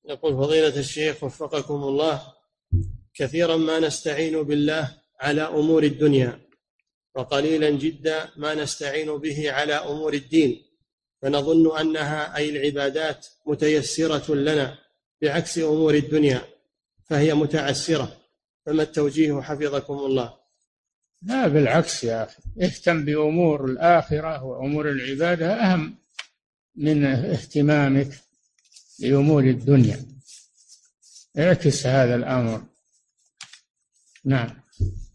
يقول فضيلة الشيخ وفقكم الله: كثيرا ما نستعين بالله على أمور الدنيا، وقليلا جدا ما نستعين به على أمور الدين، فنظن أنها أي العبادات متيسرة لنا بعكس أمور الدنيا فهي متعسرة، فما التوجيه حفظكم الله؟ لا، بالعكس يا أخي، اهتم بأمور الآخرة وأمور العبادة أهم من اهتمامك بأمور الدنيا. اعكس هذا الأمر. نعم.